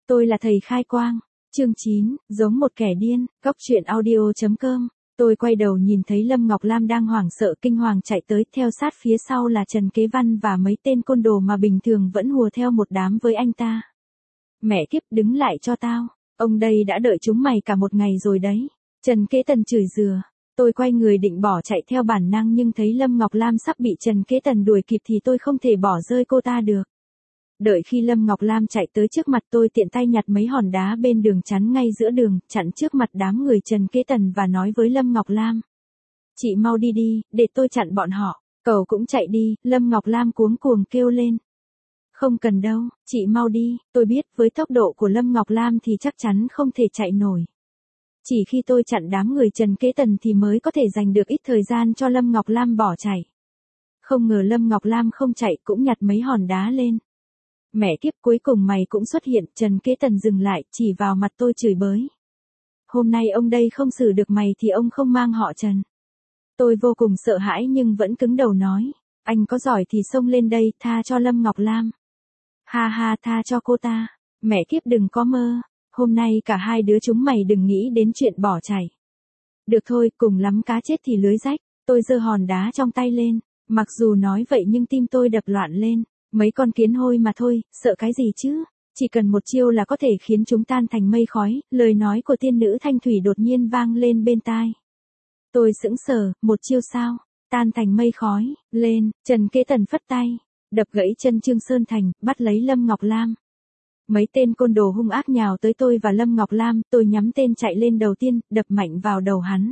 Tôi là thầy khai quang. Chương 9, giống một kẻ điên, góc truyện audio.com. Tôi quay đầu nhìn thấy Lâm Ngọc Lam đang hoảng sợ kinh hoàng chạy tới, theo sát phía sau là Trần Kế Văn và mấy tên côn đồ mà bình thường vẫn hùa theo một đám với anh ta. Mẹ kiếp, đứng lại cho tao, ông đây đã đợi chúng mày cả một ngày rồi đấy. Trần Kế Tần chửi dừa. Tôi quay người định bỏ chạy theo bản năng nhưng thấy Lâm Ngọc Lam sắp bị Trần Kế Tần đuổi kịp thì tôi không thể bỏ rơi cô ta được. Đợi khi Lâm Ngọc Lam chạy tới trước mặt tôi tiện tay nhặt mấy hòn đá bên đường chắn ngay giữa đường, chặn trước mặt đám người Trần Kế Tần và nói với Lâm Ngọc Lam. Chị mau đi đi, để tôi chặn bọn họ. Cậu cũng chạy đi, Lâm Ngọc Lam cuống cuồng kêu lên. Không cần đâu, chị mau đi, tôi biết với tốc độ của Lâm Ngọc Lam thì chắc chắn không thể chạy nổi. Chỉ khi tôi chặn đám người Trần Kế Tần thì mới có thể dành được ít thời gian cho Lâm Ngọc Lam bỏ chạy. Không ngờ Lâm Ngọc Lam không chạy cũng nhặt mấy hòn đá lên. Mẹ kiếp, cuối cùng mày cũng xuất hiện. Trần Kế Tần dừng lại, chỉ vào mặt tôi chửi bới. Hôm nay ông đây không xử được mày thì ông không mang họ Trần. Tôi vô cùng sợ hãi nhưng vẫn cứng đầu nói. Anh có giỏi thì xông lên đây, tha cho Lâm Ngọc Lam. Ha ha, tha cho cô ta. Mẹ kiếp, đừng có mơ. Hôm nay cả hai đứa chúng mày đừng nghĩ đến chuyện bỏ chạy. Được thôi, cùng lắm cá chết thì lưới rách. Tôi giơ hòn đá trong tay lên. Mặc dù nói vậy nhưng tim tôi đập loạn lên. Mấy con kiến hôi mà thôi, sợ cái gì chứ? Chỉ cần một chiêu là có thể khiến chúng tan thành mây khói. Lời nói của tiên nữ Thanh Thủy đột nhiên vang lên bên tai. Tôi sững sờ, một chiêu sao? Tan thành mây khói, lên. Trần Kế Tần phất tay, đập gãy chân Trương Sơn Thành, bắt lấy Lâm Ngọc Lam. Mấy tên côn đồ hung ác nhào tới tôi và Lâm Ngọc Lam, tôi nhắm tên chạy lên đầu tiên, đập mạnh vào đầu hắn.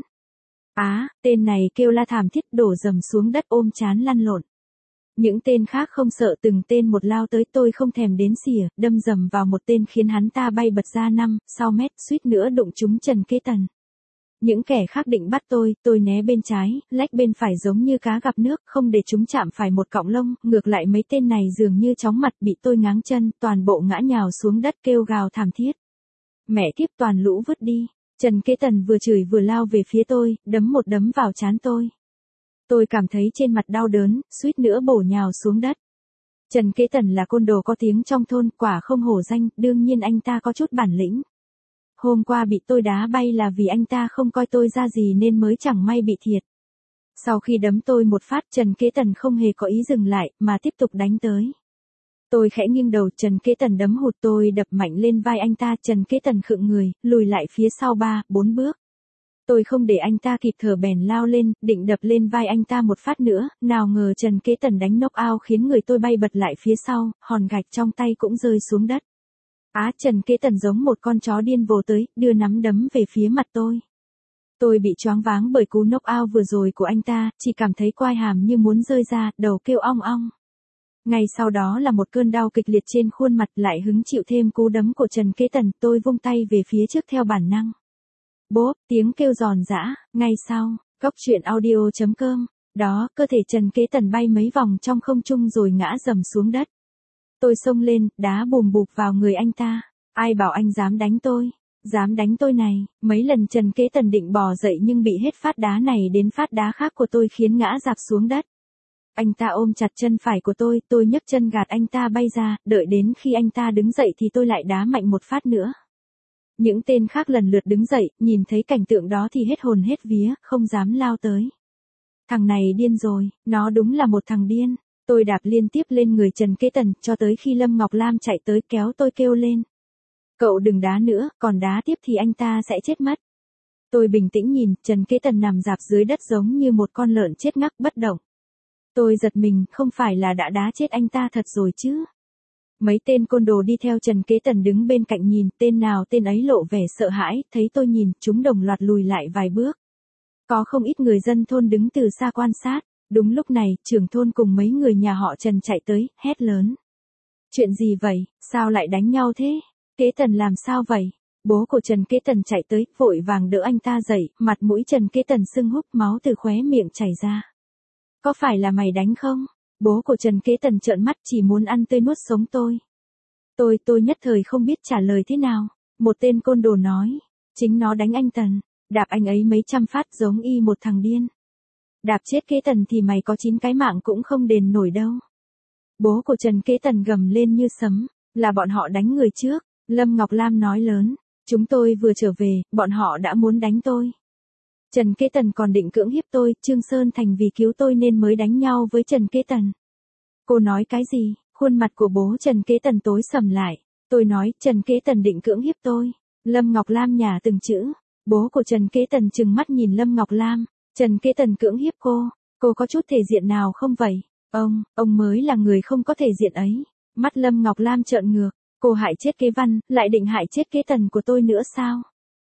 Tên này kêu la thảm thiết, đổ dầm xuống đất ôm trán lăn lộn. Những tên khác không sợ, từng tên một lao tới, tôi không thèm đếm xỉa, đâm dầm vào một tên khiến hắn ta bay bật ra 5-6 mét, suýt nữa đụng trúng Trần Kế Tần. Những kẻ khác định bắt tôi né bên trái, lách bên phải giống như cá gặp nước, không để chúng chạm phải một cọng lông, ngược lại mấy tên này dường như chóng mặt bị tôi ngáng chân, toàn bộ ngã nhào xuống đất kêu gào thảm thiết. Mẹ kiếp, toàn lũ vứt đi. Trần Kế Tần vừa chửi vừa lao về phía tôi, đấm một đấm vào trán tôi. Tôi cảm thấy trên mặt đau đớn, suýt nữa bổ nhào xuống đất. Trần Kế Tần là côn đồ có tiếng trong thôn, quả không hổ danh, đương nhiên anh ta có chút bản lĩnh. Hôm qua bị tôi đá bay là vì anh ta không coi tôi ra gì nên mới chẳng may bị thiệt. Sau khi đấm tôi một phát, Trần Kế Tần không hề có ý dừng lại, mà tiếp tục đánh tới. Tôi khẽ nghiêng đầu, Trần Kế Tần đấm hụt tôi, đập mạnh lên vai anh ta. Trần Kế Tần khựng người, lùi lại phía sau 3-4 bước. Tôi không để anh ta kịp thở bèn lao lên, định đập lên vai anh ta một phát nữa, nào ngờ Trần Kế Tần đánh knock out khiến người tôi bay bật lại phía sau, hòn gạch trong tay cũng rơi xuống đất. Trần Kế Tần giống một con chó điên vồ tới, đưa nắm đấm về phía mặt tôi. Tôi bị choáng váng bởi cú knock out vừa rồi của anh ta, chỉ cảm thấy quai hàm như muốn rơi ra, đầu kêu ong ong. Ngay sau đó là một cơn đau kịch liệt trên khuôn mặt, lại hứng chịu thêm cú đấm của Trần Kế Tần, tôi vung tay về phía trước theo bản năng. Bốp, tiếng kêu giòn giã, ngay sau, góc truyện audio.com, đó, cơ thể Trần Kế Tần bay mấy vòng trong không trung rồi ngã rầm xuống đất. Tôi xông lên, đá bùm bụp vào người anh ta. Ai bảo anh dám đánh tôi? Dám đánh tôi này. Mấy lần Trần Kế Tần định bò dậy nhưng bị hết phát đá này đến phát đá khác của tôi khiến ngã rạp xuống đất. Anh ta ôm chặt chân phải của tôi nhấc chân gạt anh ta bay ra, đợi đến khi anh ta đứng dậy thì tôi lại đá mạnh một phát nữa. Những tên khác lần lượt đứng dậy, nhìn thấy cảnh tượng đó thì hết hồn hết vía, không dám lao tới. Thằng này điên rồi, nó đúng là một thằng điên. Tôi đạp liên tiếp lên người Trần Kế Tần, cho tới khi Lâm Ngọc Lam chạy tới kéo tôi kêu lên. Cậu đừng đá nữa, còn đá tiếp thì anh ta sẽ chết mất. Tôi bình tĩnh nhìn, Trần Kế Tần nằm rạp dưới đất giống như một con lợn chết ngắc bất động. Tôi giật mình, không phải là đã đá chết anh ta thật rồi chứ? Mấy tên côn đồ đi theo Trần Kế Tần đứng bên cạnh nhìn, tên nào tên ấy lộ vẻ sợ hãi, thấy tôi nhìn, chúng đồng loạt lùi lại vài bước. Có không ít người dân thôn đứng từ xa quan sát. Đúng lúc này, trưởng thôn cùng mấy người nhà họ Trần chạy tới, hét lớn. Chuyện gì vậy, sao lại đánh nhau thế? Kế Tần làm sao vậy? Bố của Trần Kế Tần chạy tới, vội vàng đỡ anh ta dậy, mặt mũi Trần Kế Tần sưng húp, máu từ khóe miệng chảy ra. Có phải là mày đánh không? Bố của Trần Kế Tần trợn mắt, chỉ muốn ăn tươi nuốt sống tôi. Tôi nhất thời không biết trả lời thế nào. Một tên côn đồ nói, chính nó đánh anh Tần, đạp anh ấy mấy trăm phát giống y một thằng điên. Đạp chết Kế Tần thì mày có 9 cái mạng cũng không đền nổi đâu. Bố của Trần Kế Tần gầm lên như sấm, là bọn họ đánh người trước, Lâm Ngọc Lam nói lớn, chúng tôi vừa trở về, bọn họ đã muốn đánh tôi. Trần Kế Tần còn định cưỡng hiếp tôi, Trương Sơn Thành vì cứu tôi nên mới đánh nhau với Trần Kế Tần. Cô nói cái gì? Khuôn mặt của bố Trần Kế Tần tối sầm lại. Tôi nói, Trần Kế Tần định cưỡng hiếp tôi. Lâm Ngọc Lam nhả từng chữ. Bố của Trần Kế Tần trừng mắt nhìn Lâm Ngọc Lam. Trần Kế Tần cưỡng hiếp cô có chút thể diện nào không vậy? Ông mới là người không có thể diện ấy. Mắt Lâm Ngọc Lam trợn ngược. Cô hại chết Kế Văn, lại định hại chết Kế Tần của tôi nữa sao?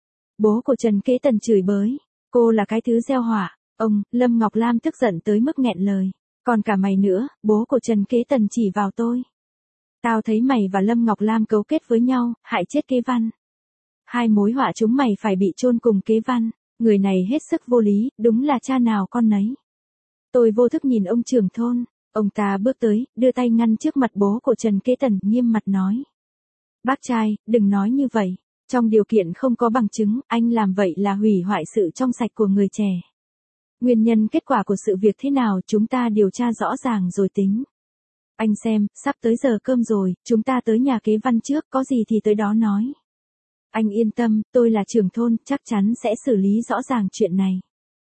Bố của Trần Kế Tần chửi bới. Cô là cái thứ gieo họa. Lâm Ngọc Lam tức giận tới mức nghẹn lời. Còn cả mày nữa, bố của Trần Kế Tần chỉ vào tôi. Tao thấy mày và Lâm Ngọc Lam cấu kết với nhau, hại chết Kế Văn. Hai mối họa chúng mày phải bị chôn cùng Kế Văn. Người này hết sức vô lý, đúng là cha nào con nấy. Tôi vô thức nhìn ông trưởng thôn. Ông ta bước tới, đưa tay ngăn trước mặt bố của Trần Kế Tần, nghiêm mặt nói. Bác trai, đừng nói như vậy. Trong điều kiện không có bằng chứng, anh làm vậy là hủy hoại sự trong sạch của người trẻ. Nguyên nhân kết quả của sự việc thế nào chúng ta điều tra rõ ràng rồi tính. Anh xem, sắp tới giờ cơm rồi, chúng ta tới nhà Kế Văn trước, có gì thì tới đó nói. Anh yên tâm, tôi là trưởng thôn, chắc chắn sẽ xử lý rõ ràng chuyện này.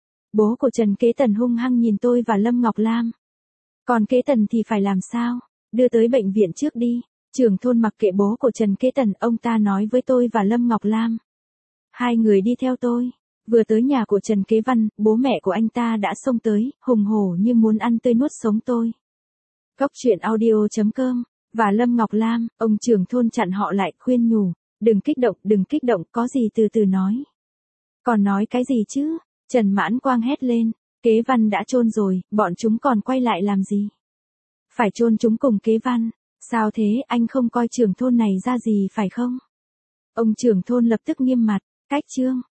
Bố của Trần Kế Tần hung hăng nhìn tôi và Lâm Ngọc Lam. Còn Kế Tần thì phải làm sao? Đưa tới bệnh viện trước đi. Trưởng thôn mặc kệ bố của Trần Kế Tần, ông ta nói với tôi và Lâm Ngọc Lam. Hai người đi theo tôi. Vừa tới nhà của Trần Kế Văn, bố mẹ của anh ta đã xông tới, hùng hổ như muốn ăn tươi nuốt sống tôi. Cốc truyện audio.com. Và Lâm Ngọc Lam, ông trưởng thôn chặn họ lại, khuyên nhủ. Đừng kích động, có gì từ từ nói. Còn nói cái gì chứ? Trần Mãn Quang hét lên. Kế Văn đã chôn rồi, bọn chúng còn quay lại làm gì? Phải chôn chúng cùng Kế Văn. Sao thế, anh không coi trưởng thôn này ra gì phải không? Ông trưởng thôn lập tức nghiêm mặt. Cách chương.